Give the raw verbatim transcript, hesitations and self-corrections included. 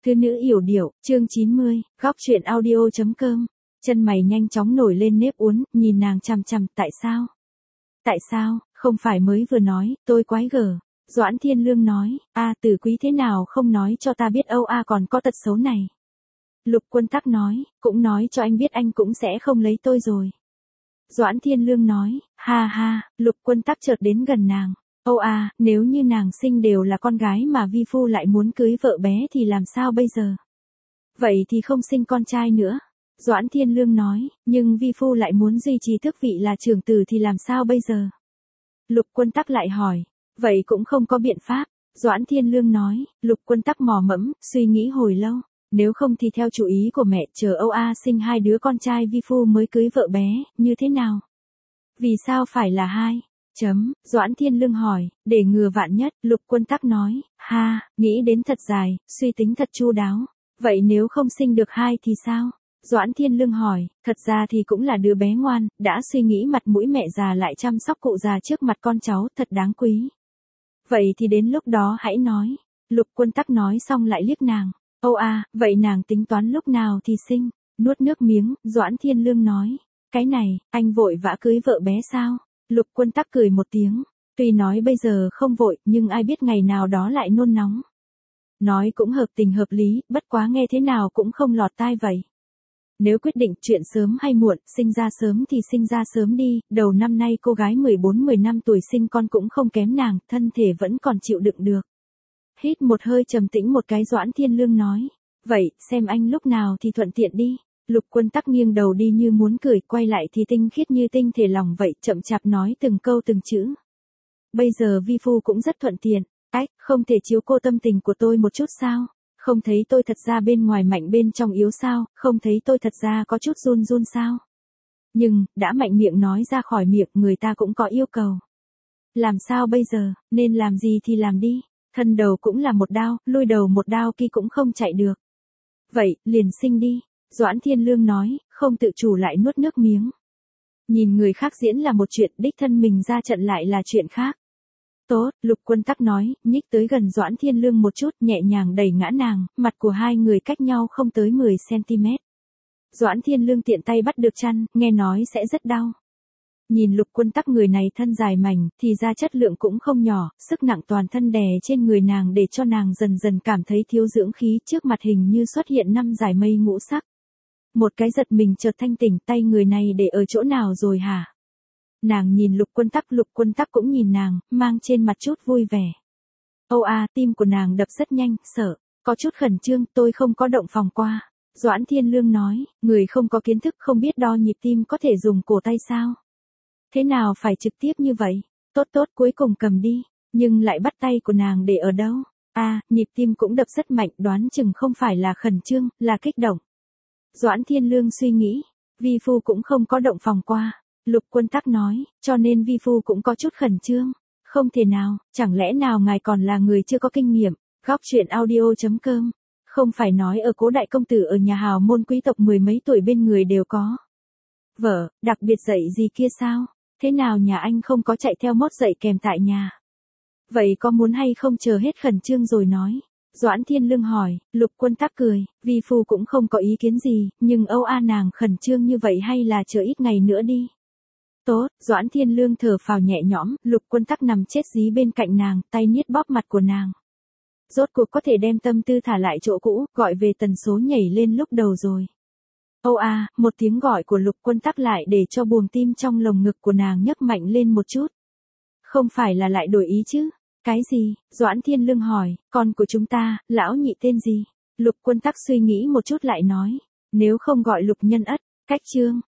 Thư nữ yểu điệu, chương chín mươi, góc truyện audio.com. Chân mày nhanh chóng nổi lên nếp uốn, nhìn nàng chằm chằm, tại sao? Tại sao, không phải mới vừa nói, tôi quái gở. Doãn Thiên Lương nói, a Tử Quý thế nào không nói cho ta biết Âu A còn có tật xấu này. Lục Quân Tắc nói, cũng nói cho anh biết anh cũng sẽ không lấy tôi rồi. Doãn Thiên Lương nói, ha ha, Lục Quân Tắc chợt đến gần nàng. Âu A, nếu như nàng sinh đều là con gái mà vi phu lại muốn cưới vợ bé thì làm sao bây giờ? Vậy thì không sinh con trai nữa. Doãn Thiên Lương nói, nhưng vi phu lại muốn duy trì tước vị là trưởng tử thì làm sao bây giờ? Lục Quân Tắc lại hỏi, vậy cũng không có biện pháp. Doãn Thiên Lương nói, Lục Quân Tắc mò mẫm, suy nghĩ hồi lâu, nếu không thì theo chủ ý của mẹ, chờ Âu A sinh hai đứa con trai vi phu mới cưới vợ bé, như thế nào? Vì sao phải là hai? Chấm, Doãn Thiên Lương hỏi, để ngừa vạn nhất, Lục Quân Tắc nói, ha, nghĩ đến thật dài, suy tính thật chu đáo. Vậy nếu không sinh được hai thì sao? Doãn Thiên Lương hỏi, thật ra thì cũng là đứa bé ngoan, đã suy nghĩ mặt mũi mẹ già lại chăm sóc cụ già trước mặt con cháu, thật đáng quý. Vậy thì đến lúc đó hãy nói. Lục Quân Tắc nói xong lại liếc nàng. Âu A, vậy nàng tính toán lúc nào thì sinh? Nuốt nước miếng, Doãn Thiên Lương nói, cái này, anh vội vã cưới vợ bé sao? Lục Quân Tắc cười một tiếng, tuy nói bây giờ không vội, nhưng ai biết ngày nào đó lại nôn nóng. Nói cũng hợp tình hợp lý, bất quá nghe thế nào cũng không lọt tai vậy. Nếu quyết định chuyện sớm hay muộn, sinh ra sớm thì sinh ra sớm đi, đầu năm nay cô gái mười bốn mười lăm tuổi sinh con cũng không kém nàng, thân thể vẫn còn chịu đựng được. Hít một hơi trầm tĩnh một cái, Doãn Thiên Lương nói, vậy, xem anh lúc nào thì thuận tiện đi. Lục Quân Tắc nghiêng đầu đi như muốn cười, quay lại thì tinh khiết như tinh thể lòng vậy, chậm chạp nói từng câu từng chữ. Bây giờ vi phu cũng rất thuận tiện, ách, không thể chiếu cô tâm tình của tôi một chút sao? Không thấy tôi thật ra bên ngoài mạnh bên trong yếu sao? Không thấy tôi thật ra có chút run run sao? Nhưng, đã mạnh miệng nói ra khỏi miệng, người ta cũng có yêu cầu. Làm sao bây giờ, nên làm gì thì làm đi. Thân đầu cũng là một đao, lui đầu một đao kia cũng không chạy được. Vậy, liền sinh đi. Doãn Thiên Lương nói, không tự chủ lại nuốt nước miếng. Nhìn người khác diễn là một chuyện, đích thân mình ra trận lại là chuyện khác. Tốt, Lục Quân Tắc nói, nhích tới gần Doãn Thiên Lương một chút, nhẹ nhàng đẩy ngã nàng, mặt của hai người cách nhau không tới mười xăng ti mét. Doãn Thiên Lương tiện tay bắt được chăn, nghe nói sẽ rất đau. Nhìn Lục Quân Tắc người này thân dài mảnh, thì ra chất lượng cũng không nhỏ, sức nặng toàn thân đè trên người nàng để cho nàng dần dần cảm thấy thiếu dưỡng khí, trước mặt hình như xuất hiện năm dải mây ngũ sắc. Một cái giật mình chợt thanh tỉnh, tay người này để ở chỗ nào rồi hả? Nàng nhìn Lục Quân Tắc, Lục Quân Tắc cũng nhìn nàng, mang trên mặt chút vui vẻ. Âu A, tim của nàng đập rất nhanh, sợ, có chút khẩn trương, tôi không có động phòng qua. Doãn Thiên Lương nói, người không có kiến thức không biết đo nhịp tim có thể dùng cổ tay sao? Thế nào phải trực tiếp như vậy? Tốt tốt, cuối cùng cầm đi, nhưng lại bắt tay của nàng để ở đâu? À, nhịp tim cũng đập rất mạnh, đoán chừng không phải là khẩn trương, là kích động. Doãn Thiên Lương suy nghĩ, vi phu cũng không có động phòng qua. Lục Quân Tắc nói, cho nên vi phu cũng có chút khẩn trương. Không thể nào, chẳng lẽ nào ngài còn là người chưa có kinh nghiệm. Góc truyện audio.com. Không phải nói ở Cố đại công tử ở nhà hào môn quý tộc mười mấy tuổi bên người đều có vợ, đặc biệt dạy gì kia sao? Thế nào nhà anh không có chạy theo mốt dạy kèm tại nhà? Vậy có muốn hay không chờ hết khẩn trương rồi nói? Doãn Thiên Lương hỏi. Lục Quân Tắc cười, vi phu cũng không có ý kiến gì, nhưng Âu A nàng khẩn trương như vậy hay là chờ ít ngày nữa đi? Tốt, Doãn Thiên Lương thở phào nhẹ nhõm, Lục Quân Tắc nằm chết dí bên cạnh nàng, tay niết bóp mặt của nàng. Rốt cuộc có thể đem tâm tư thả lại chỗ cũ, gọi về tần số nhảy lên lúc đầu rồi. Âu A, một tiếng gọi của Lục Quân Tắc lại để cho buồng tim trong lồng ngực của nàng nhấc mạnh lên một chút. Không phải là lại đổi ý chứ? Cái gì? Doãn Thiên Lương hỏi, con của chúng ta, lão nhị tên gì? Lục Quân Tắc suy nghĩ một chút lại nói, nếu không gọi Lục Nhân Ất, cách chương.